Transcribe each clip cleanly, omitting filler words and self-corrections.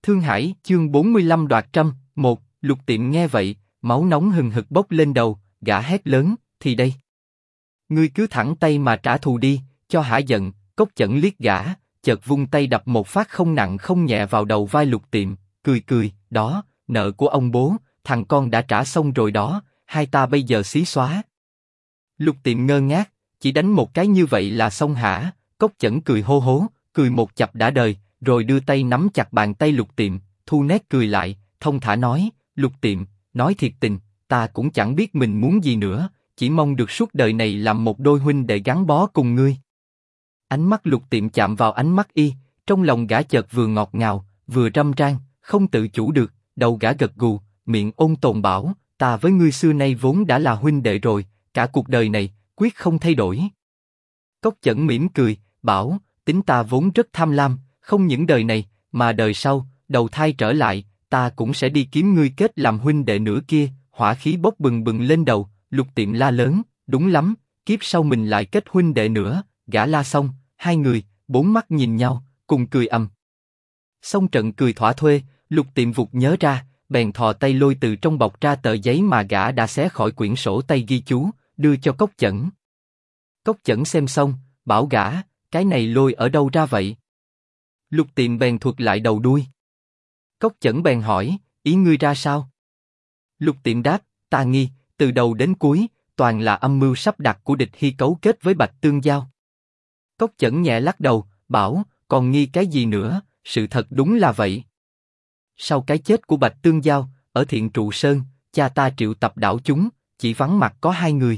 Thương Hải, chương 45 đoạt trăm, một. Lục Tiệm nghe vậy, máu nóng hừng hực bốc lên đầu, gã hét lớn, thì đây. Ngươi cứ thẳng tay mà trả thù đi, cho hả giận. Cốc Chẩn liếc gã, chợt vung tay đập một phát không nặng không nhẹ vào đầu vai Lục Tiệm, cười cười, đó, nợ của ông bố, thằng con đã trả xong rồi đó, hai ta bây giờ xí xóa. Lục Tiệm ngơ ngác, chỉ đánh một cái như vậy là xong hả? Cốc Chẩn cười hô hố, cười một chập đã đời, rồi đưa tay nắm chặt bàn tay Lục Tiệm, thu nét cười lại, thông thả nói, Lục Tiệm, nói thiệt tình, ta cũng chẳng biết mình muốn gì nữa, chỉ mong được suốt đời này làm một đôi huynh đệ gắn bó cùng ngươi. Ánh mắt Lục Tiệm chạm vào ánh mắt y, trong lòng gã chợt vừa ngọt ngào, vừa râm ran, không tự chủ được, đầu gã gật gù, miệng ôn tồn bảo, ta với ngươi xưa nay vốn đã là huynh đệ rồi, cả cuộc đời này quyết không thay đổi. Cốc Chẩn mỉm cười, bảo, tính ta vốn rất tham lam, không những đời này, mà đời sau, đầu thai trở lại, ta cũng sẽ đi kiếm ngươi kết làm huynh đệ nữa kia. Hỏa khí bốc bừng bừng lên đầu, Lục Tiệm la lớn, đúng lắm, kiếp sau mình lại kết huynh đệ nữa. Gã la xong, hai người, bốn mắt nhìn nhau, cùng cười ầm. Xong trận cười thỏa thuê, Lục Tiệm vụt nhớ ra, bèn thò tay lôi từ trong bọc ra tờ giấy mà gã đã xé khỏi quyển sổ tay ghi chú, đưa cho Cốc Chẩn. Cốc Chẩn xem xong, bảo gã, cái này lôi ở đâu ra vậy? Lục Tiệm bèn thuật lại đầu đuôi. Cốc Chẩn bèn hỏi, ý ngươi ra sao? Lục Tiệm đáp, ta nghi, từ đầu đến cuối, toàn là âm mưu sắp đặt của địch Hy cấu kết với Bạch Tương Giao. Cốc Chẩn nhẹ lắc đầu, bảo, còn nghi cái gì nữa? Sự thật đúng là vậy. Sau cái chết của Bạch Tương Giao, ở Thiện Trụ Sơn, cha ta triệu tập đảo chúng, chỉ vắng mặt có hai người.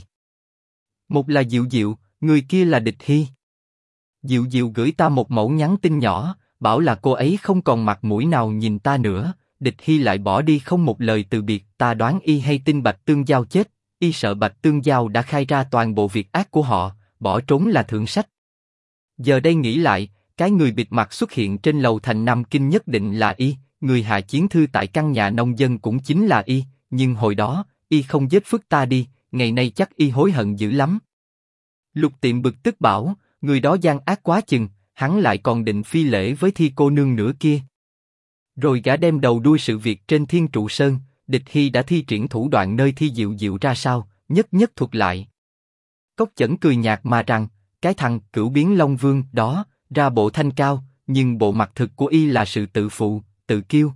Một là Diệu Diệu, người kia là địch Hy. Diệu Diệu gửi ta một mẫu nhắn tin nhỏ, bảo là cô ấy không còn mặt mũi nào nhìn ta nữa. Địch Hy lại bỏ đi không một lời từ biệt. Ta đoán y hay tin Bạch Tương Giao chết, y sợ Bạch Tương Giao đã khai ra toàn bộ việc ác của họ, bỏ trốn là thượng sách. Giờ đây nghĩ lại, cái người bịt mặt xuất hiện trên lầu thành Nam Kinh nhất định là y, người hạ chiến thư tại căn nhà nông dân cũng chính là y, nhưng hồi đó, y không giết phức ta đi, ngày nay chắc y hối hận dữ lắm. Lục Tiệm bực tức bảo, người đó gian ác quá chừng, hắn lại còn định phi lễ với Thi cô nương nữa kia. Rồi gã đem đầu đuôi sự việc trên Thiên Trụ Sơn, địch Hy đã thi triển thủ đoạn nơi Thi Diệu Diệu ra sao, nhất nhất thuật lại. Cốc Chẩn cười nhạt mà rằng, cái thằng Cửu Biến Long Vương đó, ra bộ thanh cao, nhưng bộ mặt thực của y là sự tự phụ, tự kiêu.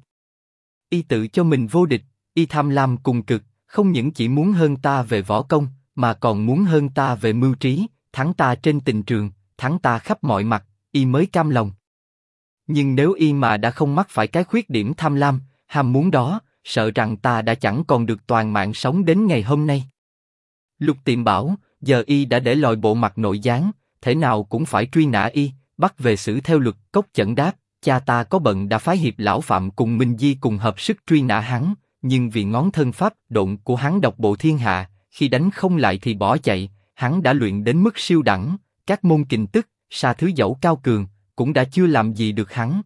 Y tự cho mình vô địch, y tham lam cùng cực, không những chỉ muốn hơn ta về võ công, mà còn muốn hơn ta về mưu trí, thắng ta trên tình trường, thắng ta khắp mọi mặt, y mới cam lòng. Nhưng nếu y mà đã không mắc phải cái khuyết điểm tham lam, ham muốn đó, sợ rằng ta đã chẳng còn được toàn mạng sống đến ngày hôm nay. Lục Tiệm bảo, giờ y đã để lòi bộ mặt nội gián, thể nào cũng phải truy nã y, bắt về xử theo luật. Cốc Chẩn đáp, cha ta có bận đã phái hiệp lão phạm cùng Minh Di cùng hợp sức truy nã hắn, nhưng vì ngón thân pháp độn của hắn độc bộ thiên hạ, khi đánh không lại thì bỏ chạy, hắn đã luyện đến mức siêu đẳng, các môn kình tức, sa thứ dẫu cao cường, cũng đã chưa làm gì được hắn.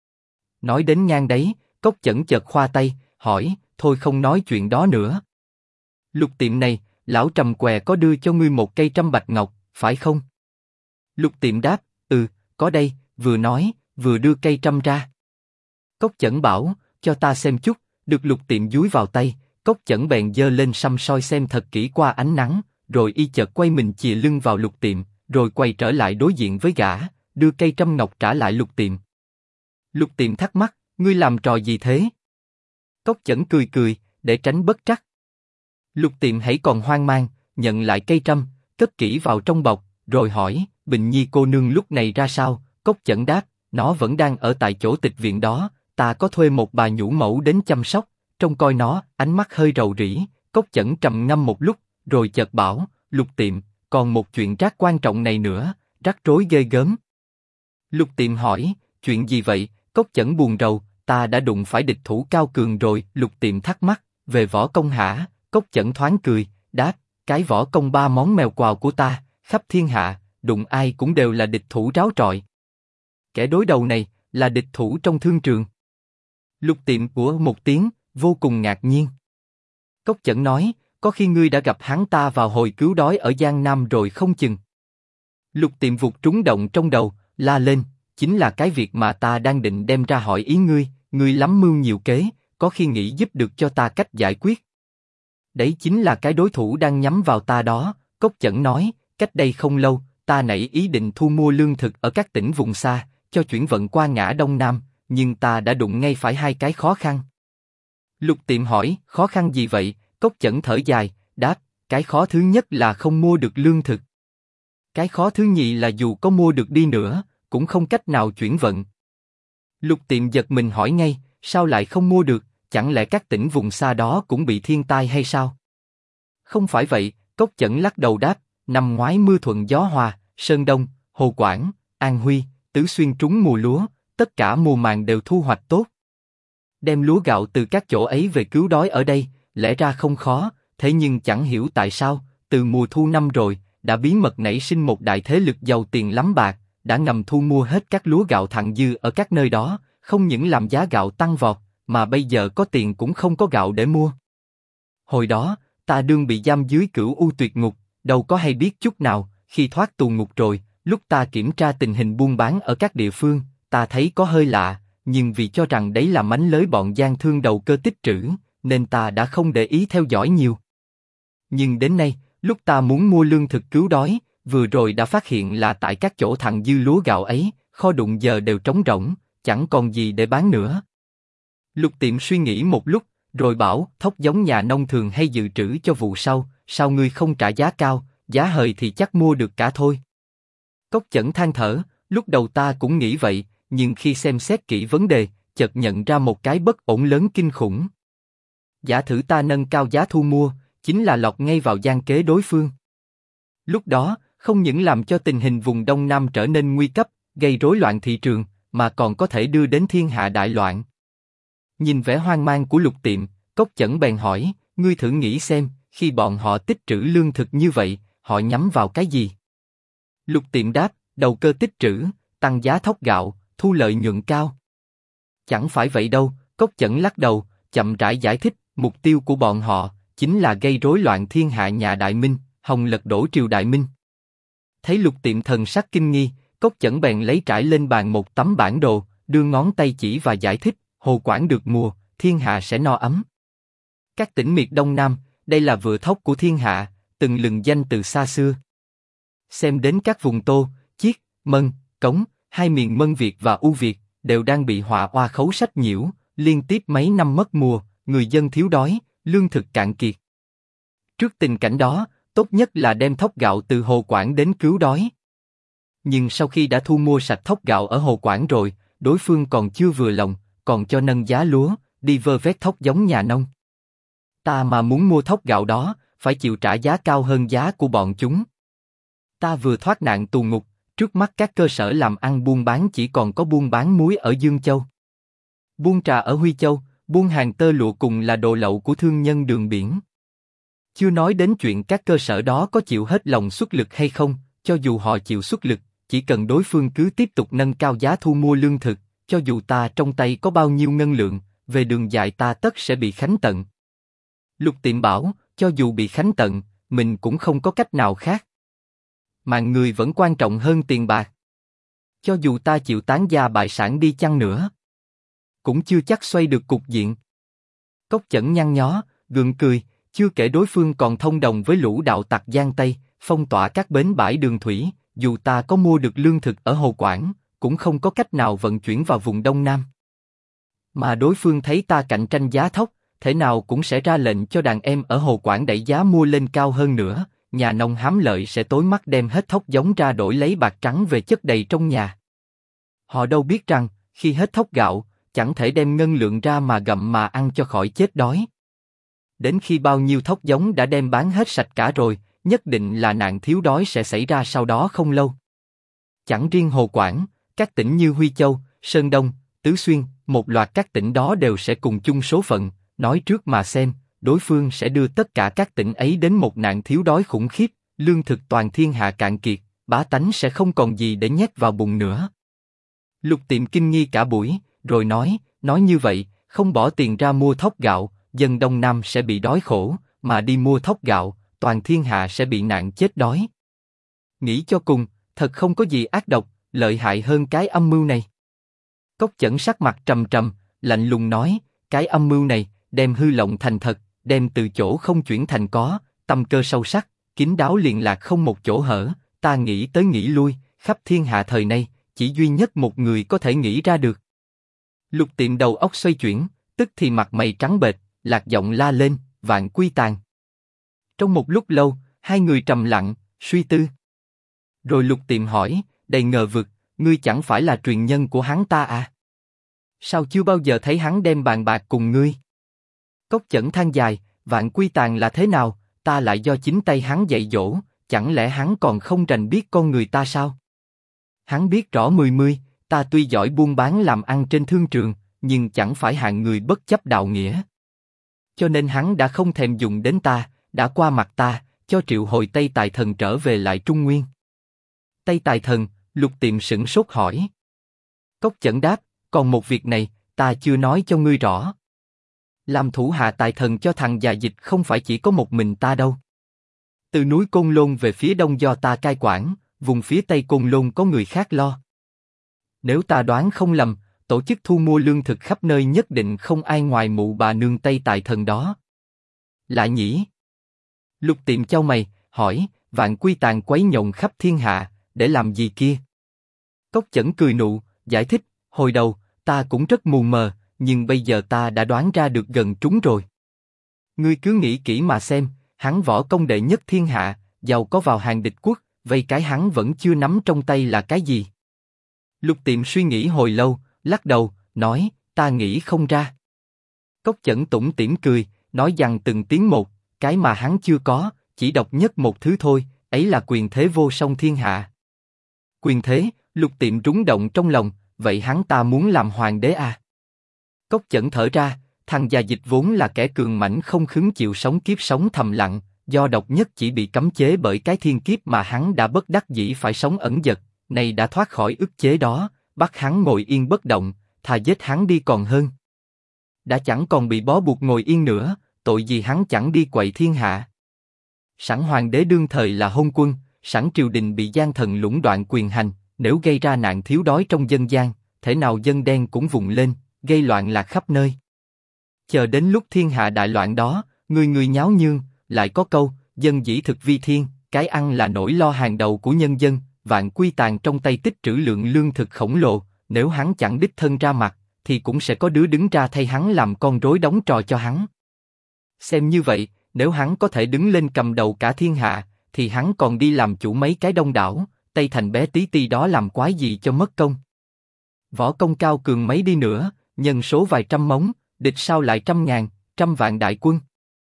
Nói đến ngang đấy, Cốc Chẩn chợt khoa tay, hỏi, thôi không nói chuyện đó nữa. Lục Tiệm này, lão Trầm Què có đưa cho ngươi một cây trăm bạch ngọc, phải không? Lục Tiệm đáp, có đây, vừa nói, vừa đưa cây trăm ra. Cốc Chẩn bảo, cho ta xem chút, được Lục Tiệm dúi vào tay, Cốc Chẩn bèn giơ lên săm soi xem thật kỹ qua ánh nắng, rồi y chợt quay mình chìa lưng vào Lục Tiệm, rồi quay trở lại đối diện với gã, đưa cây trăm ngọc trả lại Lục Tiệm. Lục Tiệm thắc mắc, ngươi làm trò gì thế? Cốc Chẩn cười cười, để tránh bất trắc. Lục Tiệm hãy còn hoang mang, nhận lại cây trăm, cất kỹ vào trong bọc, rồi hỏi, Bình Nhi cô nương lúc này ra sao? Cốc Chẩn đáp, nó vẫn đang ở tại chỗ tịch viện đó, ta có thuê một bà nhũ mẫu đến chăm sóc, trông coi nó. Ánh mắt hơi rầu rĩ, Cốc Chẩn trầm ngâm một lúc, rồi chợt bảo, Lục Tiệm, còn một chuyện rắc quan trọng này nữa, rắc rối ghê gớm. Lục Tiệm hỏi, chuyện gì vậy? Cốc Chẩn buồn rầu, ta đã đụng phải địch thủ cao cường rồi. Lục Tiệm thắc mắc, về võ công hả? Cốc Chẩn thoáng cười, đáp, cái võ công ba món mèo quào của ta, khắp thiên hạ, đụng ai cũng đều là địch thủ ráo trọi. Kẻ đối đầu này, là địch thủ trong thương trường. Lục Tiệm của một tiếng, vô cùng ngạc nhiên. Cốc Chẩn nói, có khi ngươi đã gặp hắn ta vào hồi cứu đói ở Giang Nam rồi không chừng. Lục Tiệm vụt trúng động trong đầu, la lên, chính là cái việc mà ta đang định đem ra hỏi ý ngươi, ngươi lắm mưu nhiều kế, có khi nghĩ giúp được cho ta cách giải quyết. Đấy chính là cái đối thủ đang nhắm vào ta đó, Cốc Chẩn nói, cách đây không lâu, ta nảy ý định thu mua lương thực ở các tỉnh vùng xa, cho chuyển vận qua ngã Đông Nam, nhưng ta đã đụng ngay phải hai cái khó khăn. Lục Tiệm hỏi, khó khăn gì vậy? Cốc Chẩn thở dài, đáp, cái khó thứ nhất là không mua được lương thực. Cái khó thứ nhì là dù có mua được đi nữa, cũng không cách nào chuyển vận. Lục Tiệm giật mình hỏi ngay, sao lại không mua được, chẳng lẽ các tỉnh vùng xa đó cũng bị thiên tai hay sao? Không phải vậy, Cốc Chẩn lắc đầu đáp, năm ngoái mưa thuận gió hòa, Sơn Đông, Hồ Quảng, An Huy, Tứ Xuyên trúng mùa lúa, tất cả mùa màng đều thu hoạch tốt. Đem lúa gạo từ các chỗ ấy về cứu đói ở đây, lẽ ra không khó, thế nhưng chẳng hiểu tại sao, từ mùa thu năm rồi, đã bí mật nảy sinh một đại thế lực giàu tiền lắm bạc, đã ngầm thu mua hết các lúa gạo thặng dư ở các nơi đó, không những làm giá gạo tăng vọt, mà bây giờ có tiền cũng không có gạo để mua. Hồi đó, ta đương bị giam dưới Cửu U Tuyệt Ngục, đâu có hay biết chút nào, khi thoát tù ngục rồi, lúc ta kiểm tra tình hình buôn bán ở các địa phương, ta thấy có hơi lạ, nhưng vì cho rằng đấy là mánh lới bọn gian thương đầu cơ tích trữ, nên ta đã không để ý theo dõi nhiều. Nhưng đến nay, lúc ta muốn mua lương thực cứu đói, vừa rồi đã phát hiện là tại các chỗ thặng dư lúa gạo ấy, kho đụng giờ đều trống rỗng, chẳng còn gì để bán nữa. Lục Tiệm suy nghĩ một lúc, rồi bảo, thóc giống nhà nông thường hay dự trữ cho vụ sau, sao ngươi không trả giá cao, giá hời thì chắc mua được cả thôi. Cốc Chẩn than thở, lúc đầu ta cũng nghĩ vậy, nhưng khi xem xét kỹ vấn đề, chợt nhận ra một cái bất ổn lớn kinh khủng. Giả thử ta nâng cao giá thu mua, chính là lọt ngay vào gian kế đối phương. Lúc đó, không những làm cho tình hình vùng Đông Nam trở nên nguy cấp, gây rối loạn thị trường, mà còn có thể đưa đến thiên hạ đại loạn. Nhìn vẻ hoang mang của Lục Tiệm, Cốc Chẩn bèn hỏi, ngươi thử nghĩ xem, khi bọn họ tích trữ lương thực như vậy, họ nhắm vào cái gì? Lục Tiệm đáp, đầu cơ tích trữ, tăng giá thóc gạo, thu lợi nhuận cao. Chẳng phải vậy đâu, Cốc Chẩn lắc đầu, chậm rãi giải thích, mục tiêu của bọn họ chính là gây rối loạn thiên hạ nhà Đại Minh, hòng lật đổ triều Đại Minh. Thấy Lục Tiệm thần sắc kinh nghi, Cốc Chẩn bèn lấy trải lên bàn một tấm bản đồ, đưa ngón tay chỉ và giải thích, Hồ Quảng được mùa, thiên hạ sẽ no ấm. Các tỉnh miệt Đông Nam, đây là vựa thóc của thiên hạ, từng lừng danh từ xa xưa. Xem đến các vùng Tô, Chiết, Mân, Cống, hai miền Mân Việt và U Việt, đều đang bị họa oa khấu sách nhiễu, liên tiếp mấy năm mất mùa, người dân thiếu đói, lương thực cạn kiệt. Trước tình cảnh đó, tốt nhất là đem thóc gạo từ Hồ Quảng đến cứu đói. Nhưng sau khi đã thu mua sạch thóc gạo ở Hồ Quảng rồi, đối phương còn chưa vừa lòng, còn cho nâng giá lúa, đi vơ vét thóc giống nhà nông. Ta mà muốn mua thóc gạo đó, phải chịu trả giá cao hơn giá của bọn chúng. Ta vừa thoát nạn tù ngục, trước mắt các cơ sở làm ăn buôn bán chỉ còn có buôn bán muối ở Dương Châu, buôn trà ở Huy Châu, buôn hàng tơ lụa cùng là đồ lậu của thương nhân đường biển. Chưa nói đến chuyện các cơ sở đó có chịu hết lòng xuất lực hay không, cho dù họ chịu xuất lực, chỉ cần đối phương cứ tiếp tục nâng cao giá thu mua lương thực, cho dù ta trong tay có bao nhiêu ngân lượng, về đường dài ta tất sẽ bị khánh tận. Lục Tiệm bảo, cho dù bị khánh tận, mình cũng không có cách nào khác. Mạng người vẫn quan trọng hơn tiền bạc. Cho dù ta chịu tán gia bại sản đi chăng nữa, cũng chưa chắc xoay được cục diện. Cốc Chẩn nhăn nhó, gượng cười, chưa kể đối phương còn thông đồng với lũ đạo tặc Giang Tây, phong tỏa các bến bãi đường thủy, dù ta có mua được lương thực ở Hồ Quảng, cũng không có cách nào vận chuyển vào vùng Đông Nam. Mà đối phương thấy ta cạnh tranh giá thóc, thể nào cũng sẽ ra lệnh cho đàn em ở Hồ Quảng đẩy giá mua lên cao hơn nữa, nhà nông hám lợi sẽ tối mắt đem hết thóc giống ra đổi lấy bạc trắng về chất đầy trong nhà. Họ đâu biết rằng, khi hết thóc gạo, chẳng thể đem ngân lượng ra mà gặm mà ăn cho khỏi chết đói. Đến khi bao nhiêu thóc giống đã đem bán hết sạch cả rồi, nhất định là nạn thiếu đói sẽ xảy ra sau đó không lâu. Chẳng riêng Hồ Quảng, các tỉnh như Huy Châu, Sơn Đông, Tứ Xuyên, một loạt các tỉnh đó đều sẽ cùng chung số phận, nói trước mà xem, đối phương sẽ đưa tất cả các tỉnh ấy đến một nạn thiếu đói khủng khiếp, lương thực toàn thiên hạ cạn kiệt, bá tánh sẽ không còn gì để nhét vào bụng nữa. Lục Tiệm kinh nghi cả buổi, rồi nói như vậy, không bỏ tiền ra mua thóc gạo, dân Đông Nam sẽ bị đói khổ, mà đi mua thóc gạo, toàn thiên hạ sẽ bị nạn chết đói. Nghĩ cho cùng, thật không có gì ác độc, lợi hại hơn cái âm mưu này. Cốc Chẩn sắc mặt trầm trầm, lạnh lùng nói, cái âm mưu này, đem hư lộng thành thật, đem từ chỗ không chuyển thành có, tâm cơ sâu sắc, kín đáo liền lạc không một chỗ hở, ta nghĩ tới nghĩ lui, khắp thiên hạ thời nay, chỉ duy nhất một người có thể nghĩ ra được. Lục Tiệm đầu óc xoay chuyển, tức thì mặt mày trắng bệch, lạc giọng la lên, Vạn Quy Tàn. Trong một lúc lâu, hai người trầm lặng, suy tư. Rồi Lục Tiệm hỏi, đầy ngờ vực, ngươi chẳng phải là truyền nhân của hắn ta à? Sao chưa bao giờ thấy hắn đem bàn bạc cùng ngươi? Cốc Chẩn than dài, Vạn Quy Tàn là thế nào, ta lại do chính tay hắn dạy dỗ, chẳng lẽ hắn còn không rành biết con người ta sao? Hắn biết rõ mười, ta tuy giỏi buôn bán làm ăn trên thương trường, nhưng chẳng phải hạng người bất chấp đạo nghĩa. Cho nên hắn đã không thèm dùng đến ta, đã qua mặt ta, cho triệu hồi Tây Tài Thần trở về lại Trung Nguyên. Tây Tài Thần, Lục Tiệm sửng sốt hỏi. Cốc Chẩn đáp, còn một việc này, ta chưa nói cho ngươi rõ. Làm thủ hạ Tài Thần cho thằng già Dịch không phải chỉ có một mình ta đâu. Từ núi Côn Lôn về phía đông do ta cai quản, vùng phía tây Côn Lôn có người khác lo. Nếu ta đoán không lầm, tổ chức thu mua lương thực khắp nơi nhất định không ai ngoài mụ bà nương Tây Tài Thần đó. Lạ nhỉ? Lục Tiệm chau mày, hỏi, Vạn Quy Tàn quấy nhộng khắp thiên hạ, để làm gì kia? Cốc Chẩn cười nụ, giải thích, hồi đầu, ta cũng rất mù mờ, nhưng bây giờ ta đã đoán ra được gần trúng rồi. Ngươi cứ nghĩ kỹ mà xem, hắn võ công đệ nhất thiên hạ, giàu có vào hàng địch quốc, vậy cái hắn vẫn chưa nắm trong tay là cái gì? Lục Tiệm suy nghĩ hồi lâu, lắc đầu, nói, ta nghĩ không ra. Cốc Chẩn tủm tỉm cười, nói rằng từng tiếng một, cái mà hắn chưa có, chỉ độc nhất một thứ thôi, ấy là quyền thế vô song thiên hạ. Quyền thế, Lục Tiệm rúng động trong lòng, vậy hắn ta muốn làm hoàng đế à? Cốc Chẩn thở ra, thằng già Dịch vốn là kẻ cường mãnh không khứng chịu sống kiếp sống thầm lặng, do độc nhất chỉ bị cấm chế bởi cái thiên kiếp mà hắn đã bất đắc dĩ phải sống ẩn dật, nay đã thoát khỏi ức chế đó, bắt hắn ngồi yên bất động, thà giết hắn đi còn hơn. Đã chẳng còn bị bó buộc ngồi yên nữa, tội gì hắn chẳng đi quậy thiên hạ. Sẵn hoàng đế đương thời là hôn quân, sẵn triều đình bị gian thần lũng đoạn quyền hành, nếu gây ra nạn thiếu đói trong dân gian, thể nào dân đen cũng vùng lên, gây loạn lạc khắp nơi. Chờ đến lúc thiên hạ đại loạn đó, người người nháo nhương, lại có câu, dân dĩ thực vi thiên, cái ăn là nỗi lo hàng đầu của nhân dân. Vạn Quy Tàn trong tay tích trữ lượng lương thực khổng lồ, nếu hắn chẳng đích thân ra mặt, thì cũng sẽ có đứa đứng ra thay hắn làm con rối đóng trò cho hắn. Xem như vậy, nếu hắn có thể đứng lên cầm đầu cả thiên hạ, thì hắn còn đi làm chủ mấy cái đông đảo, Tây Thành bé tí ti đó làm quái gì cho mất công. Võ công cao cường mấy đi nữa, nhân số vài trăm móng, địch sao lại trăm ngàn, trăm vạn đại quân.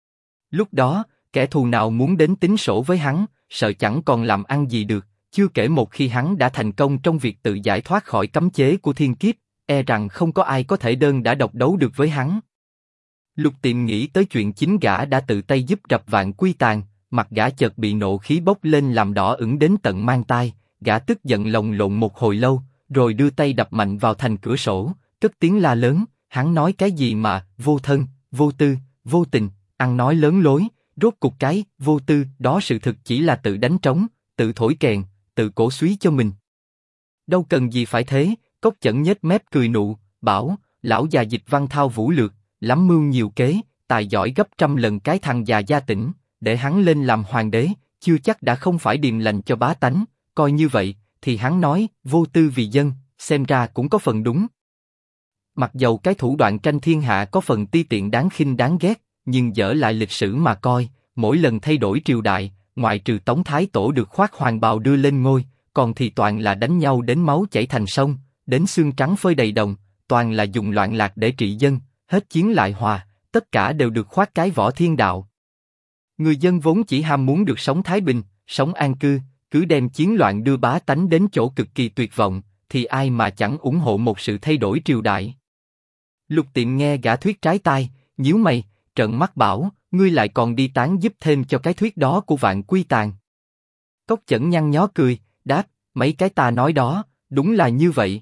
Lúc đó, kẻ thù nào muốn đến tính sổ với hắn, sợ chẳng còn làm ăn gì được. Chưa kể một khi hắn đã thành công trong việc tự giải thoát khỏi cấm chế của thiên kiếp, e rằng không có ai có thể đơn đả độc đấu được với hắn. Lục Tiệm nghĩ tới chuyện chính gã đã tự tay giúp rập Vạn Quy Tàn, mặt gã chợt bị nộ khí bốc lên làm đỏ ửng đến tận mang tai, gã tức giận lồng lộn một hồi lâu, rồi đưa tay đập mạnh vào thành cửa sổ, cất tiếng la lớn, hắn nói cái gì mà vô thân, vô tư, vô tình, ăn nói lớn lối, rốt cục cái vô tư đó sự thực chỉ là tự đánh trống, tự thổi kèn, tự cổ suý cho mình. Đâu cần gì phải thế, Cốc Chẩn nhếch mép cười nụ, bảo, lão già Dịch văn thao vũ lược, lắm mưu nhiều kế, tài giỏi gấp trăm lần cái thằng già Gia Tỉnh, để hắn lên làm hoàng đế, chưa chắc đã không phải điềm lành cho bá tánh, coi như vậy, thì hắn nói, vô tư vì dân, xem ra cũng có phần đúng. Mặc dầu cái thủ đoạn tranh thiên hạ có phần ti tiện đáng khinh đáng ghét, nhưng dở lại lịch sử mà coi, mỗi lần thay đổi triều đại, ngoại trừ Tống Thái Tổ được khoác hoàng bào đưa lên ngôi, còn thì toàn là đánh nhau đến máu chảy thành sông, đến xương trắng phơi đầy đồng, toàn là dùng loạn lạc để trị dân, hết chiến lại hòa, tất cả đều được khoác cái võ thiên đạo. Người dân vốn chỉ ham muốn được sống thái bình, sống an cư, cứ đem chiến loạn đưa bá tánh đến chỗ cực kỳ tuyệt vọng, thì ai mà chẳng ủng hộ một sự thay đổi triều đại. Lục Tiệm nghe gã thuyết trái tai, nhíu mày, trợn mắt bảo, ngươi lại còn đi tán giúp thêm cho cái thuyết đó của Vạn Quy Tàn. Cốc Chẩn nhăn nhó cười, đáp, mấy cái ta nói đó, đúng là như vậy.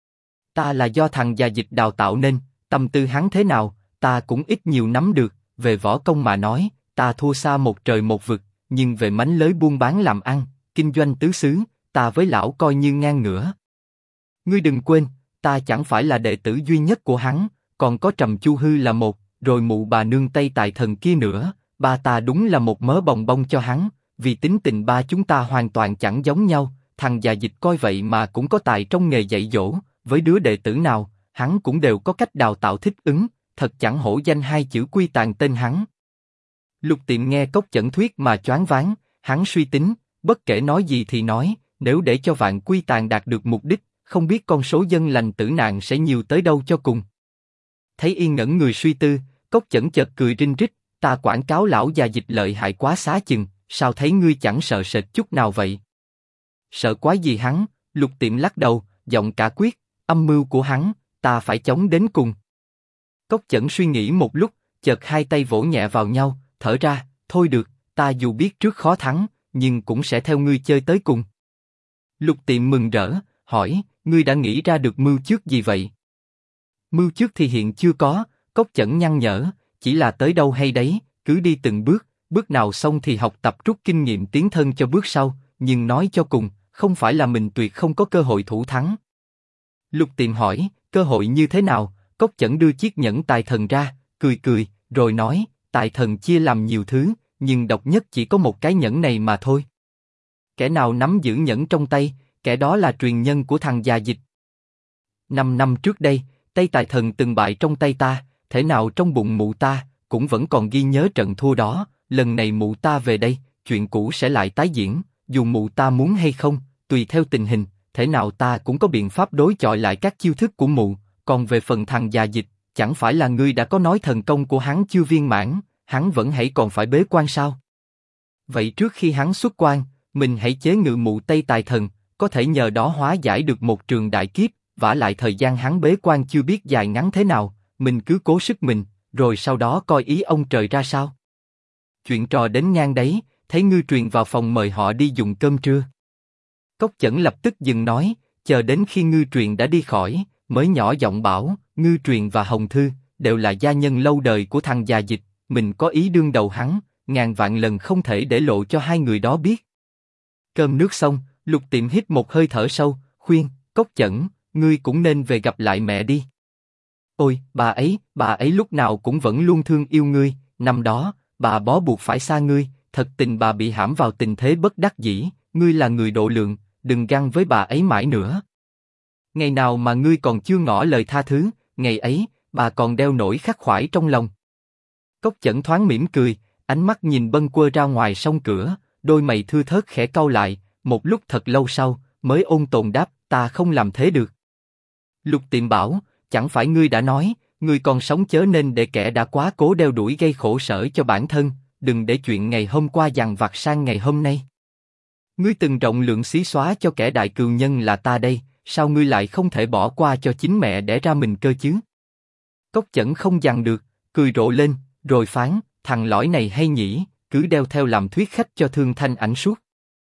Ta là do thằng già Dịch đào tạo nên, tâm tư hắn thế nào, ta cũng ít nhiều nắm được, về võ công mà nói, ta thua xa một trời một vực, nhưng về mánh lới buôn bán làm ăn, kinh doanh tứ xứ, ta với lão coi như ngang ngửa. Ngươi đừng quên, ta chẳng phải là đệ tử duy nhất của hắn, còn có Trầm Chu Hư là một, rồi mụ bà nương Tây Tài Thần kia nữa, ba ta đúng là một mớ bồng bông cho hắn, vì tính tình ba chúng ta hoàn toàn chẳng giống nhau, thằng già Dịch coi vậy mà cũng có tài trong nghề dạy dỗ, với đứa đệ tử nào, hắn cũng đều có cách đào tạo thích ứng, thật chẳng hổ danh hai chữ Quy Tàng tên hắn. Lục Tiệm nghe Cốc Chẩn thuyết mà choáng váng, hắn suy tính, bất kể nói gì thì nói, nếu để cho Vạn Quy Tàng đạt được mục đích, không biết con số dân lành tử nạn sẽ nhiều tới đâu cho cùng. Thấy Yên ngẩn người suy tư, Cốc Chẩn chợt cười rinh rít, ta quảng cáo lão già Dịch lợi hại quá xá chừng, sao thấy ngươi chẳng sợ sệt chút nào vậy? Sợ quá gì hắn? Lục Tiệm lắc đầu, giọng cả quyết, âm mưu của hắn, ta phải chống đến cùng. Cốc Chẩn suy nghĩ một lúc, chợt hai tay vỗ nhẹ vào nhau, thở ra, thôi được, ta dù biết trước khó thắng, nhưng cũng sẽ theo ngươi chơi tới cùng. Lục Tiệm mừng rỡ, hỏi, ngươi đã nghĩ ra được mưu trước gì vậy? Mưu trước thì hiện chưa có, Cốc Chẩn nhăn nhở, chỉ là tới đâu hay đấy, cứ đi từng bước, bước nào xong thì học tập rút kinh nghiệm tiến thân cho bước sau, nhưng nói cho cùng, không phải là mình tuyệt không có cơ hội thủ thắng. Lục Tiệm hỏi, cơ hội như thế nào? Cốc Chẩn đưa chiếc nhẫn tài thần ra, cười cười, rồi nói, tài thần chia làm nhiều thứ, nhưng độc nhất chỉ có một cái nhẫn này mà thôi. Kẻ nào nắm giữ nhẫn trong tay, kẻ đó là truyền nhân của thằng già Dịch. 5 năm trước đây, Tây Tài Thần từng bại trong tay ta, thể nào trong bụng mụ ta cũng vẫn còn ghi nhớ trận thua đó. Lần này mụ ta về đây, chuyện cũ sẽ lại tái diễn, dù mụ ta muốn hay không, tùy theo tình hình, thể nào ta cũng có biện pháp đối chọi lại các chiêu thức của mụ. Còn về phần thằng già Dịch, chẳng phải là ngươi đã có nói thần công của hắn chưa viên mãn, hắn vẫn hãy còn phải bế quan sao? Vậy trước khi hắn xuất quan, mình hãy chế ngự mụ Tây Tài Thần, có thể nhờ đó hóa giải được một trường đại kiếp. Vả lại thời gian hắn bế quan chưa biết dài ngắn thế nào, mình cứ cố sức mình, rồi sau đó coi ý ông trời ra sao. Chuyện trò đến ngang đấy, thấy Ngư Truyền vào phòng mời họ đi dùng cơm trưa. Cốc Chẩn lập tức dừng nói, chờ đến khi Ngư Truyền đã đi khỏi, mới nhỏ giọng bảo, Ngư Truyền và Hồng Thư đều là gia nhân lâu đời của thằng già Dịch, mình có ý đương đầu hắn, ngàn vạn lần không thể để lộ cho hai người đó biết. Cơm nước xong, Lục Tiệm hít một hơi thở sâu, khuyên, Cốc Chẩn, ngươi cũng nên về gặp lại mẹ đi. Ôi, bà ấy lúc nào cũng vẫn luôn thương yêu ngươi, năm đó, bà bó buộc phải xa ngươi, thật tình bà bị hãm vào tình thế bất đắc dĩ, ngươi là người độ lượng, đừng găng với bà ấy mãi nữa. Ngày nào mà ngươi còn chưa ngỏ lời tha thứ, ngày ấy, bà còn đeo nỗi khắc khoải trong lòng. Cốc Chẩn thoáng mỉm cười, ánh mắt nhìn bâng quơ ra ngoài song cửa, đôi mày thưa thớt khẽ cau lại, một lúc thật lâu sau, mới ôn tồn đáp, ta không làm thế được. Lục Tiệm bảo, chẳng phải ngươi đã nói, ngươi còn sống chớ nên để kẻ đã quá cố đeo đuổi gây khổ sở cho bản thân, đừng để chuyện ngày hôm qua dằn vặt sang ngày hôm nay. Ngươi từng rộng lượng xí xóa cho kẻ đại cừu nhân là ta đây, sao ngươi lại không thể bỏ qua cho chính mẹ đẻ ra mình cơ chứ? Cốc Chẩn không dằn được, cười rộ lên, rồi phán, thằng lõi này hay nhỉ, cứ đeo theo làm thuyết khách cho Thương Thanh Ảnh suốt.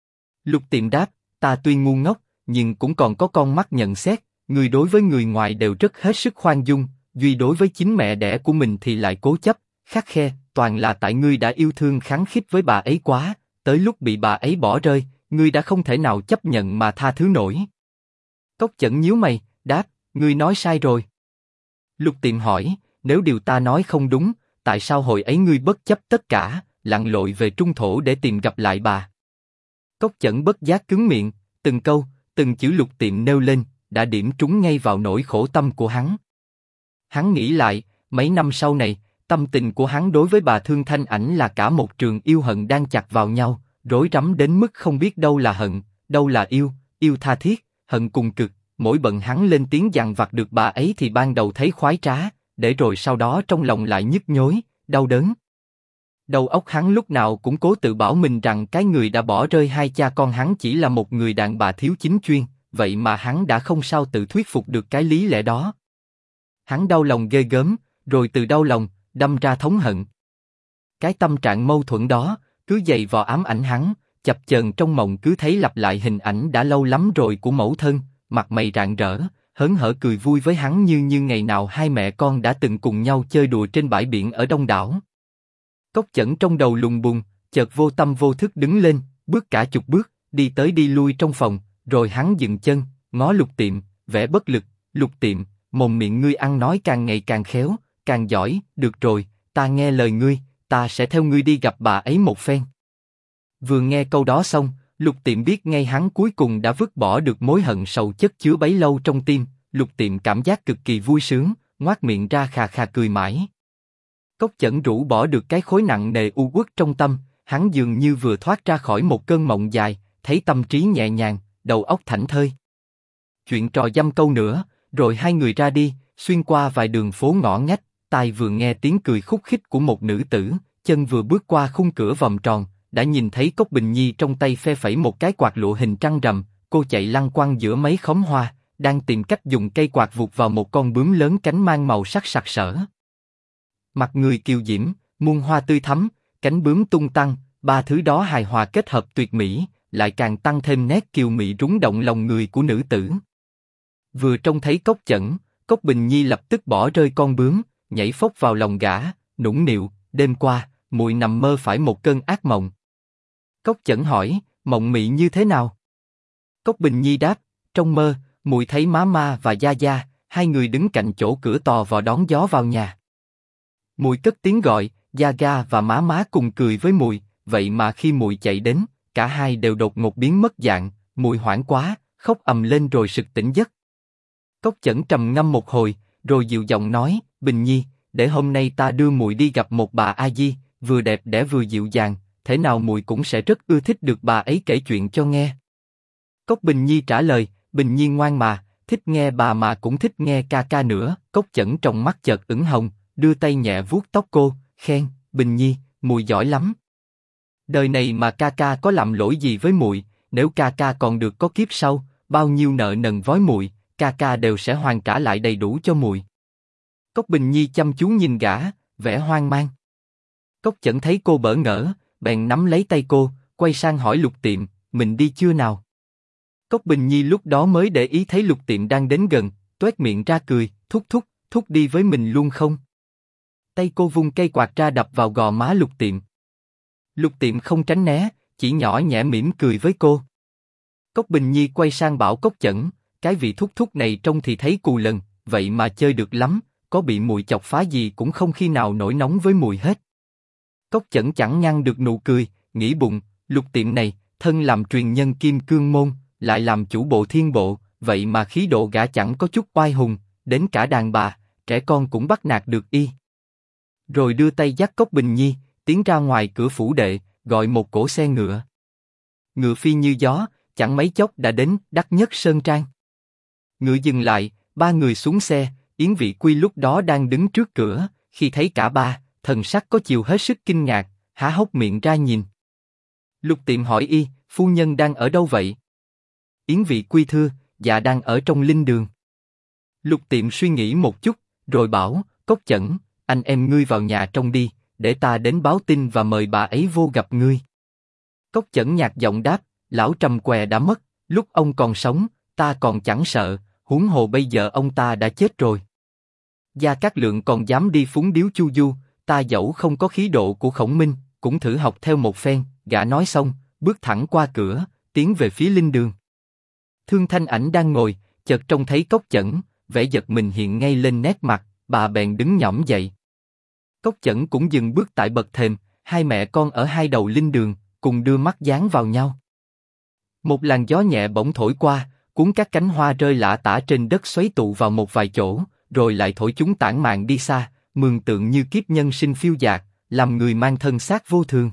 Lục Tiệm đáp, ta tuy ngu ngốc, nhưng cũng còn có con mắt nhận xét. Người đối với người ngoài đều rất hết sức khoan dung, duy đối với chính mẹ đẻ của mình thì lại cố chấp, khắt khe. Toàn là tại ngươi đã yêu thương khăng khít với bà ấy quá, tới lúc bị bà ấy bỏ rơi, ngươi đã không thể nào chấp nhận mà tha thứ nổi. Cốc Chẩn nhíu mày, đáp, ngươi nói sai rồi. Lục Tiệm hỏi, nếu điều ta nói không đúng, tại sao hồi ấy ngươi bất chấp tất cả, lặn lội về Trung Thổ để tìm gặp lại bà? Cốc Chẩn bất giác cứng miệng, từng câu, từng chữ Lục Tiệm nêu lên, đã điểm trúng ngay vào nỗi khổ tâm của hắn. Hắn nghĩ lại, mấy năm sau này, tâm tình của hắn đối với bà Thương Thanh Ảnh là cả một trường yêu hận đang chặt vào nhau, rối rắm đến mức không biết đâu là hận, đâu là yêu, yêu tha thiết, hận cùng cực. Mỗi bận hắn lên tiếng dằn vặt được bà ấy thì ban đầu thấy khoái trá, để rồi sau đó trong lòng lại nhức nhối, đau đớn. Đầu óc hắn lúc nào cũng cố tự bảo mình rằng cái người đã bỏ rơi hai cha con hắn chỉ là một người đàn bà thiếu chính chuyên, vậy mà hắn đã không sao tự thuyết phục được cái lý lẽ đó. Hắn đau lòng ghê gớm, rồi từ đau lòng, đâm ra thống hận. Cái tâm trạng mâu thuẫn đó, cứ dày vò ám ảnh hắn, chập chờn trong mộng cứ thấy lặp lại hình ảnh đã lâu lắm rồi của mẫu thân, mặt mày rạng rỡ, hớn hở cười vui với hắn như ngày nào hai mẹ con đã từng cùng nhau chơi đùa trên bãi biển ở Đông Đảo. Cốc Chẩn trong đầu lùng bùng, chợt vô tâm vô thức đứng lên, bước cả chục bước, đi tới đi lui trong phòng, rồi hắn dừng chân, ngó Lục Tiệm, vẻ bất lực, Lục Tiệm, mồm miệng ngươi ăn nói càng ngày càng khéo, càng giỏi, được rồi, ta nghe lời ngươi, ta sẽ theo ngươi đi gặp bà ấy một phen. Vừa nghe câu đó xong, Lục Tiệm biết ngay hắn cuối cùng đã vứt bỏ được mối hận sầu chất chứa bấy lâu trong tim, Lục Tiệm cảm giác cực kỳ vui sướng, ngoác miệng ra khà khà cười mãi. Cốc Chẩn rũ bỏ được cái khối nặng nề u uất trong tâm, hắn dường như vừa thoát ra khỏi một cơn mộng dài, thấy tâm trí nhẹ nhàng, đầu óc thảnh thơi. Chuyện trò dăm câu nữa, rồi hai người ra đi, xuyên qua vài đường phố ngõ ngách, tai vừa nghe tiếng cười khúc khích của một nữ tử, chân vừa bước qua khung cửa vòng tròn, đã nhìn thấy Cốc Bình Nhi trong tay phe phẩy một cái quạt lụa hình trăng rằm, cô chạy lăng quăng giữa mấy khóm hoa, đang tìm cách dùng cây quạt vụt vào một con bướm lớn cánh mang màu sắc sặc sỡ. Mặt người kiều diễm, muôn hoa tươi thắm, cánh bướm tung tăng, ba thứ đó hài hòa kết hợp tuyệt mỹ, lại càng tăng thêm nét kiều mị rúng động lòng người của nữ tử. Vừa trông thấy Cốc Chẩn, Cốc Bình Nhi lập tức bỏ rơi con bướm, nhảy phốc vào lòng gã, nũng nịu, đêm qua, muội nằm mơ phải một cơn ác mộng. Cốc Chẩn hỏi, mộng mị như thế nào? Cốc Bình Nhi đáp, trong mơ, muội thấy má ma và gia gia, hai người đứng cạnh chỗ cửa tò vò đón gió vào nhà. Muội cất tiếng gọi, gia gia và má má cùng cười với muội, vậy mà khi muội chạy đến, cả hai đều đột ngột biến mất dạng, muội hoảng quá, khóc ầm lên rồi sực tỉnh giấc. Cốc Chẩn trầm ngâm một hồi, rồi dịu giọng nói, Bình Nhi, để hôm nay ta đưa muội đi gặp một bà a di, vừa đẹp đẽ vừa dịu dàng, thế nào muội cũng sẽ rất ưa thích được bà ấy kể chuyện cho nghe. Cốc Bình Nhi trả lời, Bình Nhi ngoan mà, thích nghe bà mà cũng thích nghe ca ca nữa. Cốc Chẩn trong mắt chợt ửng hồng, đưa tay nhẹ vuốt tóc cô, khen, Bình Nhi, muội giỏi lắm. Đời này mà ca ca có làm lỗi gì với muội, nếu ca ca còn được có kiếp sau, bao nhiêu nợ nần vói muội, ca ca đều sẽ hoàn trả lại đầy đủ cho muội. Cốc Bình Nhi chăm chú nhìn gã, vẻ hoang mang. Cốc Chẩn thấy cô bỡ ngỡ, bèn nắm lấy tay cô, quay sang hỏi Lục Tiệm, mình đi chưa nào? Cốc Bình Nhi lúc đó mới để ý thấy Lục Tiệm đang đến gần, toét miệng ra cười, thúc đi với mình luôn không? Tay cô vung cây quạt ra đập vào gò má Lục Tiệm. Lục Tiệm không tránh né, chỉ nhỏ nhẹ mỉm cười với cô. Cốc Bình Nhi quay sang bảo Cốc Chẩn, cái vị thúc này trông thì thấy cù lần, vậy mà chơi được lắm, có bị muội chọc phá gì cũng không khi nào nổi nóng với muội hết. Cốc Chẩn chẳng ngăn được nụ cười, nghĩ bụng, Lục Tiệm này, thân làm truyền nhân Kim Cương môn, lại làm chủ bộ Thiên bộ, vậy mà khí độ gã chẳng có chút oai hùng, đến cả đàn bà, trẻ con cũng bắt nạt được y. Rồi đưa tay dắt Cốc Bình Nhi, tiến ra ngoài cửa phủ đệ, gọi một cỗ xe ngựa. Ngựa phi như gió, chẳng mấy chốc đã đến Đắc Nhất Sơn Trang. Ngựa dừng lại, ba người xuống xe, Yến Vị Quy lúc đó đang đứng trước cửa, khi thấy cả ba, thần sắc có chiều hết sức kinh ngạc, há hốc miệng ra nhìn. Lục Tiệm hỏi y, phu nhân đang ở đâu vậy? Yến Vị Quy thưa, dạ đang ở trong linh đường. Lục Tiệm suy nghĩ một chút, rồi bảo, Cốc Chẩn, anh em ngươi vào nhà trong đi, để ta đến báo tin và mời bà ấy vô gặp ngươi. Cốc Chẩn nhạt giọng đáp, lão Trầm Què đã mất, lúc ông còn sống, ta còn chẳng sợ, huống hồ bây giờ ông ta đã chết rồi. Gia Cát Lượng còn dám đi phúng điếu chu du, ta dẫu không có khí độ của Khổng Minh, cũng thử học theo một phen. Gã nói xong, bước thẳng qua cửa, tiến về phía linh đường. Thương Thanh Ảnh đang ngồi, chợt trông thấy Cốc Chẩn, vẻ giật mình hiện ngay lên nét mặt, bà bèn đứng nhõm dậy. Cốc Chẩn cũng dừng bước tại bậc thềm, hai mẹ con ở hai đầu linh đường, cùng đưa mắt dán vào nhau. Một làn gió nhẹ bỗng thổi qua, cuốn các cánh hoa rơi lả tả trên đất xoáy tụ vào một vài chỗ, rồi lại thổi chúng tản mạn đi xa, mường tượng như kiếp nhân sinh phiêu dạt, làm người mang thân xác vô thường.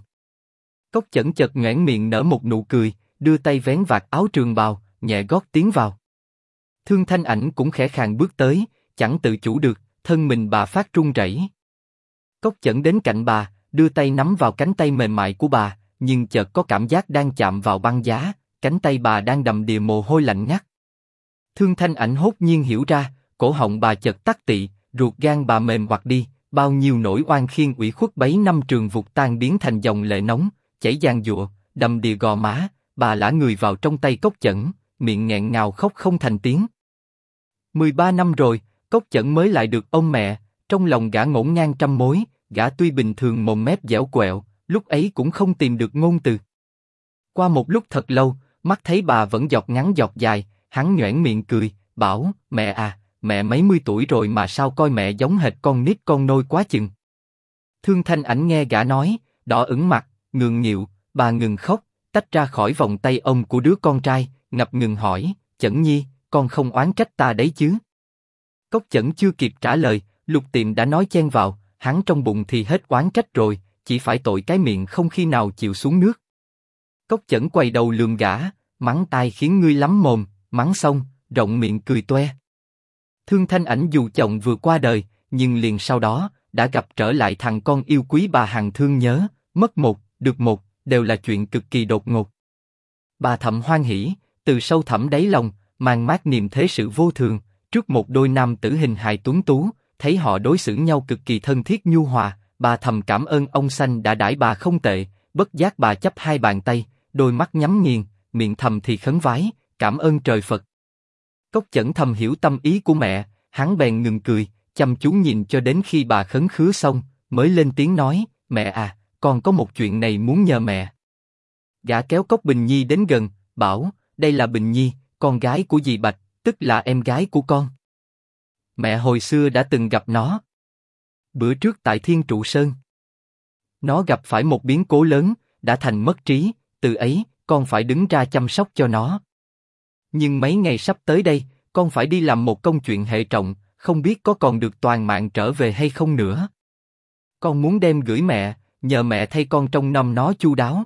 Cốc Chẩn chợt nhoẻn miệng nở một nụ cười, đưa tay vén vạt áo trường bào, nhẹ gót tiến vào. Thương Thanh Ảnh cũng khẽ khàng bước tới, chẳng tự chủ được, thân mình bà phát run rẩy. Cốc Chẩn đến cạnh bà, đưa tay nắm vào cánh tay mềm mại của bà, nhưng chợt có cảm giác đang chạm vào băng giá, cánh tay bà đang đầm đìa mồ hôi lạnh ngắt. Thương Thanh Ảnh hốt nhiên hiểu ra, cổ họng bà chợt tắc tị, ruột gan bà mềm hoặc đi, bao nhiêu nỗi oan khiên ủy khuất bấy năm trường vụt tan biến thành dòng lệ nóng, chảy giàn giụa, đầm đìa gò má, bà lả người vào trong tay Cốc Chẩn, miệng nghẹn ngào khóc không thành tiếng. 13 năm rồi, Cốc Chẩn mới lại được ôm mẹ, trong lòng gã ngổn ngang trăm mối, gã tuy bình thường mồm mép dẻo quẹo, lúc ấy cũng không tìm được ngôn từ. Qua một lúc thật lâu, mắt thấy bà vẫn giọt ngắn giọt dài, hắn nhoẻn miệng cười, bảo, mẹ à, mẹ mấy mươi tuổi rồi mà sao coi mẹ giống hệt con nít con nôi quá chừng. Thương Thanh Ảnh nghe gã nói, đỏ ửng mặt, ngượng nghịu, bà ngừng khóc, tách ra khỏi vòng tay ông của đứa con trai, ngập ngừng hỏi, Chẩn Nhi, con không oán trách ta đấy chứ? Cốc Chẩn chưa kịp trả lời, Lục Tiệm đã nói chen vào, hắn trong bụng thì hết oán trách rồi, chỉ phải tội cái miệng không khi nào chịu xuống nước. Cốc Chẩn quay đầu lườm gã, mắng tai khiến ngươi lắm mồm, mắng xong, rộng miệng cười toe. Thương Thanh Ảnh dù chồng vừa qua đời, nhưng liền sau đó, đã gặp trở lại thằng con yêu quý bà hằng thương nhớ, mất một, được một, đều là chuyện cực kỳ đột ngột. Bà Thẩm hoan hỉ, từ sâu thẳm đáy lòng, mang mát niềm thế sự vô thường, trước một đôi nam tử hình hài tuấn tú, thấy họ đối xử nhau cực kỳ thân thiết nhu hòa, bà thầm cảm ơn ông Sanh đã đãi bà không tệ, bất giác bà chắp hai bàn tay, đôi mắt nhắm nghiền, miệng thầm thì khấn vái, cảm ơn trời Phật. Cốc Chẩn thầm hiểu tâm ý của mẹ, hắn bèn ngừng cười, chăm chú nhìn cho đến khi bà khấn khứa xong, mới lên tiếng nói, mẹ à, con có một chuyện này muốn nhờ mẹ. Gã kéo Cốc Bình Nhi đến gần, bảo, đây là Bình Nhi, con gái của dì Bạch, tức là em gái của con. Mẹ hồi xưa đã từng gặp nó. Bữa trước tại Thiên Trụ Sơn. Nó gặp phải một biến cố lớn, đã thành mất trí, từ ấy, con phải đứng ra chăm sóc cho nó. Nhưng mấy ngày sắp tới đây, con phải đi làm một công chuyện hệ trọng, không biết có còn được toàn mạng trở về hay không nữa. Con muốn đem gửi mẹ, nhờ mẹ thay con trông nom nó chu đáo.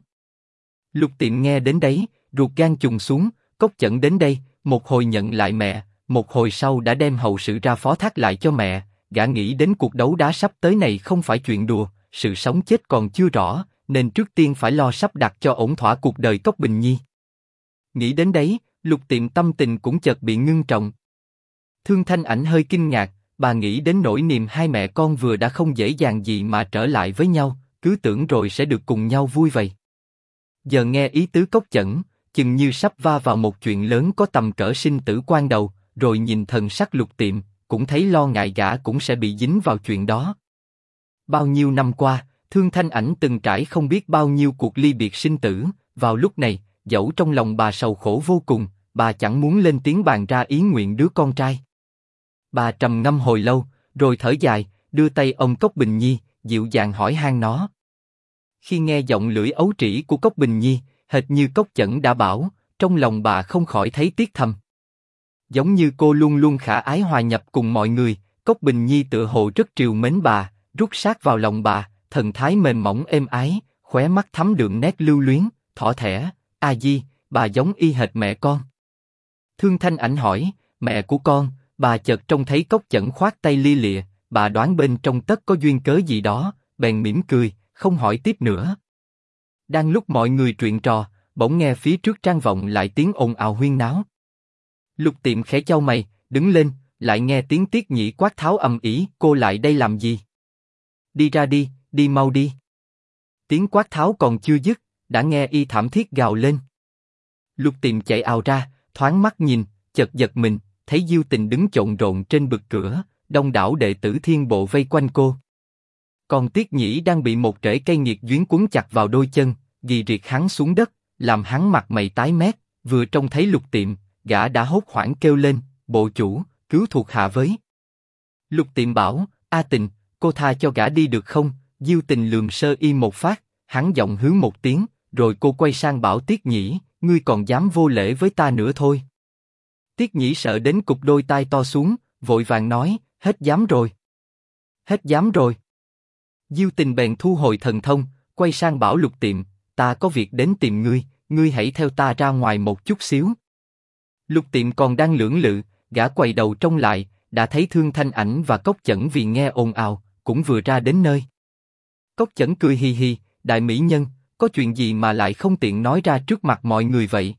Lục Tiệm nghe đến đấy, ruột gan trùng xuống, Cốc Chẩn đến đây, một hồi nhận lại mẹ, một hồi sau đã đem hậu sự ra phó thác lại cho mẹ. Gã nghĩ đến cuộc đấu đá sắp tới này không phải chuyện đùa, sự sống chết còn chưa rõ, nên trước tiên phải lo sắp đặt cho ổn thỏa cuộc đời Cốc Bình Nhi. Nghĩ đến đấy, Lục Tiệm tâm tình cũng chợt bị ngưng trọng. Thương Thanh Ảnh hơi kinh ngạc, bà nghĩ đến nỗi niềm hai mẹ con vừa đã không dễ dàng gì mà trở lại với nhau, cứ tưởng rồi sẽ được cùng nhau vui vầy. Giờ nghe ý tứ Cốc Chẩn, chừng như sắp va vào một chuyện lớn có tầm cỡ sinh tử quan đầu, rồi nhìn thần sắc Lục Tiệm, cũng thấy lo ngại gã cũng sẽ bị dính vào chuyện đó. Bao nhiêu năm qua, Thương Thanh Ảnh từng trải không biết bao nhiêu cuộc ly biệt sinh tử, vào lúc này, dẫu trong lòng bà sầu khổ vô cùng, bà chẳng muốn lên tiếng bàn ra ý nguyện đứa con trai. Bà trầm ngâm hồi lâu, rồi thở dài, đưa tay ôm Cốc Bình Nhi, dịu dàng hỏi han nó. Khi nghe giọng lưỡi ấu trĩ của Cốc Bình Nhi, hệt như Cốc Chẩn đã bảo, trong lòng bà không khỏi thấy tiếc thầm. Giống như cô luôn luôn khả ái hòa nhập cùng mọi người, Cốc Bình Nhi tựa hồ rất trìu mến bà, rút sát vào lòng bà, thần thái mềm mỏng êm ái, khóe mắt thắm đượm nét lưu luyến, thỏ thẻ, a di, bà giống y hệt mẹ con. Thương Thanh Ảnh hỏi, mẹ của con, bà chợt trông thấy Cốc Chẩn khoát tay lia lịa, bà đoán bên trong tất có duyên cớ gì đó, bèn mỉm cười, không hỏi tiếp nữa. Đang lúc mọi người chuyện trò, bỗng nghe phía trước trang vọng lại tiếng ồn ào huyên náo. Lục Tiệm khẽ chau mày, đứng lên, lại nghe tiếng Tiết Nhĩ quát tháo ầm ĩ, cô lại đây làm gì? Đi ra đi, đi mau đi. Tiếng quát tháo còn chưa dứt, đã nghe y thảm thiết gào lên. Lục Tiệm chạy ào ra, thoáng mắt nhìn, chợt giật mình, thấy Diêu Tình đứng chộn rộn trên bục cửa, đông đảo đệ tử Thiên Bộ vây quanh cô. Còn Tiết Nhĩ đang bị một rễ cây nghiệt duyên quấn chặt vào đôi chân, ghi riệt hắn xuống đất, làm hắn mặt mày tái mét. Vừa trông thấy Lục Tiệm, gã đã hốt hoảng kêu lên, bộ chủ, cứu thuộc hạ với. Lục Tiệm bảo, A Tình, cô tha cho gã đi được không? Diêu Tình lườm sơ y một phát, hắn giọng hứ một tiếng, rồi cô quay sang bảo Tiết Nhĩ, ngươi còn dám vô lễ với ta nữa thôi. Tiết Nhĩ sợ đến cụp đôi tai to xuống, vội vàng nói, hết dám rồi. Hết dám rồi. Diêu Tình bèn thu hồi thần thông, quay sang bảo Lục Tiệm, ta có việc đến tìm ngươi, ngươi hãy theo ta ra ngoài một chút xíu. Lục Tiệm còn đang lưỡng lự, gã quay đầu trông lại, đã thấy Thương Thanh Ảnh và Cốc Chẩn vì nghe ồn ào, cũng vừa ra đến nơi. Cốc Chẩn cười hi hi, đại mỹ nhân, có chuyện gì mà lại không tiện nói ra trước mặt mọi người vậy?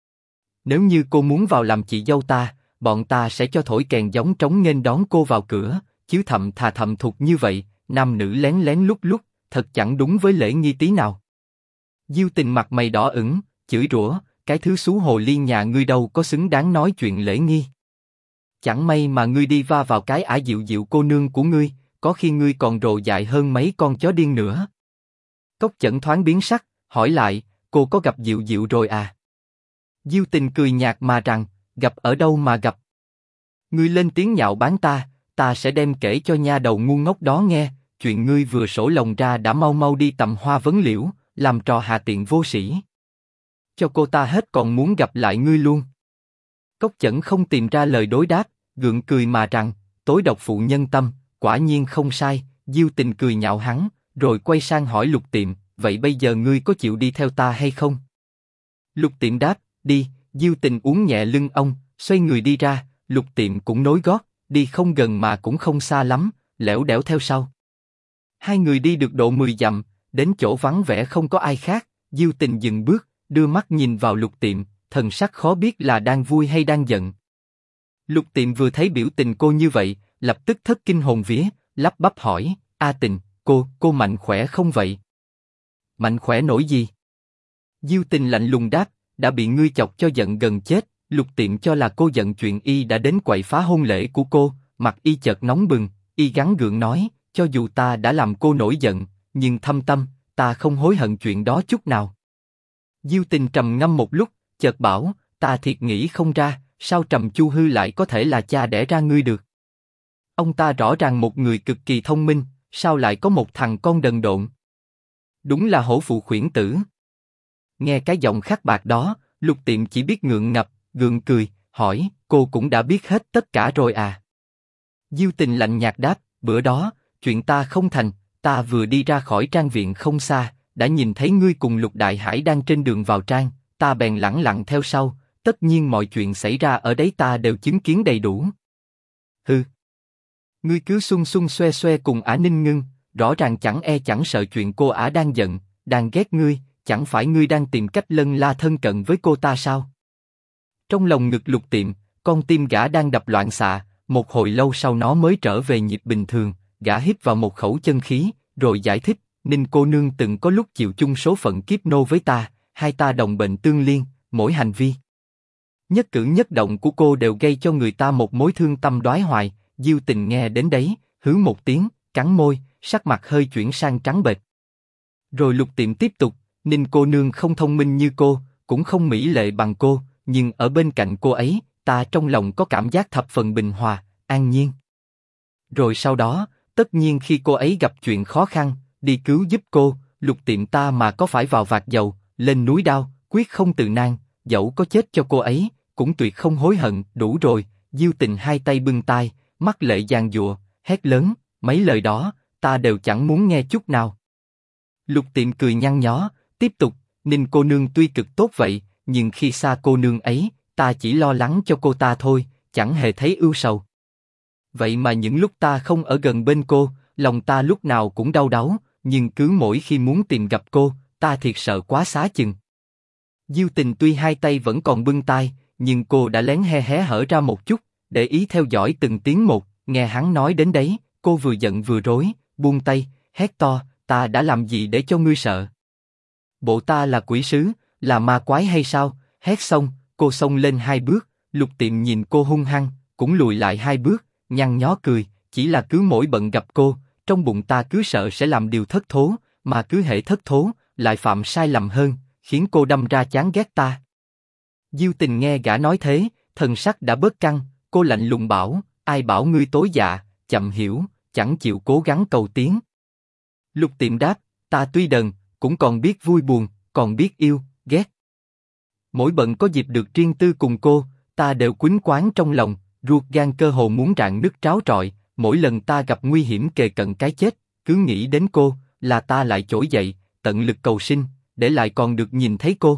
Nếu như cô muốn vào làm chị dâu ta, bọn ta sẽ cho thổi kèn giống trống nghênh đón cô vào cửa, chứ thầm thà thầm thục như vậy, nam nữ lén lén lút lút, thật chẳng đúng với lễ nghi tí nào. Diêu Tình mặt mày đỏ ửng, chửi rủa, cái thứ xú hồ ly nhà ngươi đâu có xứng đáng nói chuyện lễ nghi. Chẳng may mà ngươi đi va vào cái ả dịu dịu cô nương của ngươi, có khi ngươi còn rồ dại hơn mấy con chó điên nữa. Cốc Chẩn thoáng biến sắc, hỏi lại, cô có gặp Diệu Diệu rồi à? Diêu Tình cười nhạt mà rằng, gặp ở đâu mà gặp? Ngươi lên tiếng nhạo báng ta sẽ đem kể cho nha đầu ngu ngốc đó nghe, chuyện ngươi vừa sổ lồng ra đã mau mau đi tầm hoa vấn liễu, làm trò hạ tiện vô sĩ. Cho cô ta hết còn muốn gặp lại ngươi luôn. Cốc Chẩn không tìm ra lời đối đáp, gượng cười mà rằng, tối độc phụ nhân tâm, quả nhiên không sai. Diêu Tình cười nhạo hắn, rồi quay sang hỏi Lục Tiệm, vậy bây giờ ngươi có chịu đi theo ta hay không? Lục Tiệm đáp, đi. Diêu Tình uốn nhẹ lưng ông, xoay người đi ra. Lục Tiệm cũng nối gót, đi không gần mà cũng không xa lắm, lẻo đẻo theo sau. Hai người đi được độ 10 dặm, đến chỗ vắng vẻ không có ai khác. Diêu Tình dừng bước, đưa mắt nhìn vào Lục Tiệm, thần sắc khó biết là đang vui hay đang giận. Lục Tiệm vừa thấy biểu tình cô như vậy, lập tức thất kinh hồn vía, lắp bắp hỏi, A Tình, cô mạnh khỏe không vậy? Mạnh khỏe nổi gì? Diêu Tình lạnh lùng đáp, đã bị ngươi chọc cho giận gần chết. Lục Tiệm cho là cô giận chuyện y đã đến quậy phá hôn lễ của cô, mặt y chợt nóng bừng, y gắng gượng nói, cho dù ta đã làm cô nổi giận, nhưng thâm tâm, ta không hối hận chuyện đó chút nào. Diêu Tình trầm ngâm một lúc, chợt bảo, ta thiệt nghĩ không ra, sao Trầm Chu Hư lại có thể là cha đẻ ra ngươi được? Ông ta rõ ràng một người cực kỳ thông minh, sao lại có một thằng con đần độn? Đúng là hổ phụ khuyển tử. Nghe cái giọng khắc bạc đó, Lục Tiệm chỉ biết ngượng ngập, gượng cười, hỏi, cô cũng đã biết hết tất cả rồi à? Diêu Tình lạnh nhạt đáp, bữa đó, chuyện ta không thành, ta vừa đi ra khỏi trang viện không xa, đã nhìn thấy ngươi cùng Lục Đại Hải đang trên đường vào trang, ta bèn lẳng lặng theo sau, tất nhiên mọi chuyện xảy ra ở đấy ta đều chứng kiến đầy đủ. Hừ. Ngươi cứ xung xung xoe xoe cùng Ả Ninh Ngưng, rõ ràng chẳng e chẳng sợ chuyện cô Ả đang giận, đang ghét ngươi, chẳng phải ngươi đang tìm cách lân la thân cận với cô ta sao? Trong lòng ngực Lục Tiệm, con tim gã đang đập loạn xạ, một hồi lâu sau nó mới trở về nhịp bình thường, gã hít vào một khẩu chân khí, rồi giải thích, Ninh cô nương từng có lúc chịu chung số phận kiếp nô với ta, hai ta đồng bệnh tương liên, mỗi hành vi, nhất cử nhất động của cô đều gây cho người ta một mối thương tâm đoái hoài. Diêu Tình nghe đến đấy, hứ một tiếng, cắn môi, sắc mặt hơi chuyển sang trắng bệch. Rồi Lục Tiệm tiếp tục, Ninh cô nương không thông minh như cô, cũng không mỹ lệ bằng cô, nhưng ở bên cạnh cô ấy, ta trong lòng có cảm giác thập phần bình hòa, an nhiên. Rồi sau đó, tất nhiên khi cô ấy gặp chuyện khó khăn, đi cứu giúp cô, Lục Tiệm ta mà có phải vào vạc dầu, lên núi đao, quyết không từ nan, dẫu có chết cho cô ấy, cũng tuyệt không hối hận. Đủ rồi. Diêu Tình hai tay bưng tai, mắt lệ giàn giụa, hét lớn, mấy lời đó, ta đều chẳng muốn nghe chút nào. Lục Tiệm cười nhăn nhó, tiếp tục, Ninh cô nương tuy cực tốt vậy, nhưng khi xa cô nương ấy, ta chỉ lo lắng cho cô ta thôi, chẳng hề thấy ưu sầu. Vậy mà những lúc ta không ở gần bên cô, lòng ta lúc nào cũng đau đáu, nhưng cứ mỗi khi muốn tìm gặp cô, ta thiệt sợ quá xá chừng. Diêu Tình tuy hai tay vẫn còn bưng tai, nhưng cô đã lén hé hé hở ra một chút, để ý theo dõi từng tiếng một. Nghe hắn nói đến đấy, cô vừa giận vừa rối, buông tay, hét to, ta đã làm gì để cho ngươi sợ? Bộ ta là quỷ sứ, là ma quái hay sao? Hét xong, cô xông lên 2 bước, Lục Tiệm nhìn cô hung hăng, cũng lùi lại 2 bước, nhăn nhó cười, chỉ là cứ mỗi bận gặp cô, trong bụng ta cứ sợ sẽ làm điều thất thố, mà cứ hễ thất thố, lại phạm sai lầm hơn, khiến cô đâm ra chán ghét ta. Diêu Tình nghe gã nói thế, thần sắc đã bớt căng, cô lạnh lùng bảo, ai bảo ngươi tối dạ, chậm hiểu, chẳng chịu cố gắng cầu tiến. Lục Tiệm đáp, ta tuy đần, cũng còn biết vui buồn, còn biết yêu, ghét. Mỗi bận có dịp được riêng tư cùng cô, ta đều quýnh quáng trong lòng, ruột gan cơ hồ muốn rạn nứt tráo trọi. Mỗi lần ta gặp nguy hiểm kề cận cái chết, cứ nghĩ đến cô, là ta lại trỗi dậy, tận lực cầu sinh, để lại còn được nhìn thấy cô.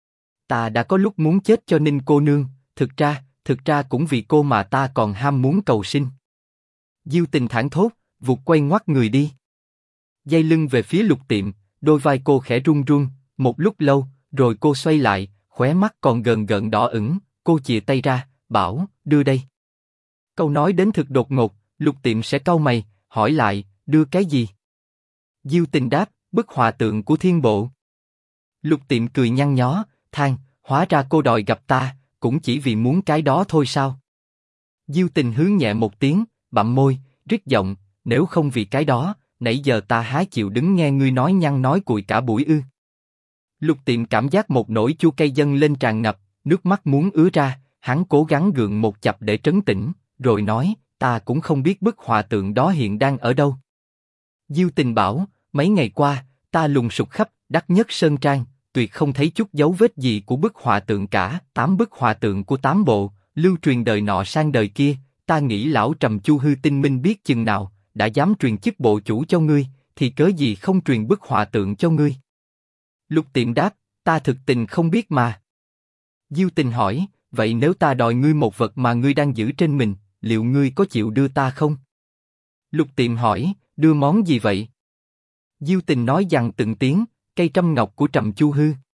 Ta đã có lúc muốn chết cho Ninh cô nương, thực ra cũng vì cô mà ta còn ham muốn cầu sinh. Diêu Tình thảng thốt, vụt quay ngoắt người đi. Dây lưng về phía Lục Tiệm, đôi vai cô khẽ run run, một lúc lâu, rồi cô xoay lại, khóe mắt còn gợn gợn đỏ ửng, cô chìa tay ra, bảo, đưa đây. Câu nói đến thực đột ngột, Lục Tiệm sẽ cau mày, hỏi lại, đưa cái gì? Diêu Tình đáp, bức họa tượng của Thiên Bộ. Lục Tiệm cười nhăn nhó, than, hóa ra cô đòi gặp ta, cũng chỉ vì muốn cái đó thôi sao? Diêu Tình hứ nhẹ một tiếng, bặm môi, rít giọng, nếu không vì cái đó, nãy giờ ta há chịu đứng nghe ngươi nói nhăn nói cuội cả buổi ư? Lục Tiệm cảm giác một nỗi chua cay dâng lên tràn ngập, nước mắt muốn ứa ra, hắn cố gắng gượng một chập để trấn tĩnh, rồi nói, ta cũng không biết bức họa tượng đó hiện đang ở đâu. Diêu Tình bảo, mấy ngày qua, ta lùng sục khắp Đắc Nhất Sơn Trang, tuyệt không thấy chút dấu vết gì của bức họa tượng cả. 8 bức họa tượng của 8 bộ, lưu truyền đời nọ sang đời kia, ta nghĩ lão Trầm Chu Hư tinh minh biết chừng nào, đã dám truyền chức bộ chủ cho ngươi, thì cớ gì không truyền bức họa tượng cho ngươi? Lục Tiệm đáp, ta thực tình không biết mà. Diêu Tình hỏi, vậy nếu ta đòi ngươi một vật mà ngươi đang giữ trên mình, liệu ngươi có chịu đưa ta không? Lục Tiệm hỏi, đưa món gì vậy? Diêu Tình nói dằn từng tiếng, cây trăm ngọc của Trầm Chu Hư.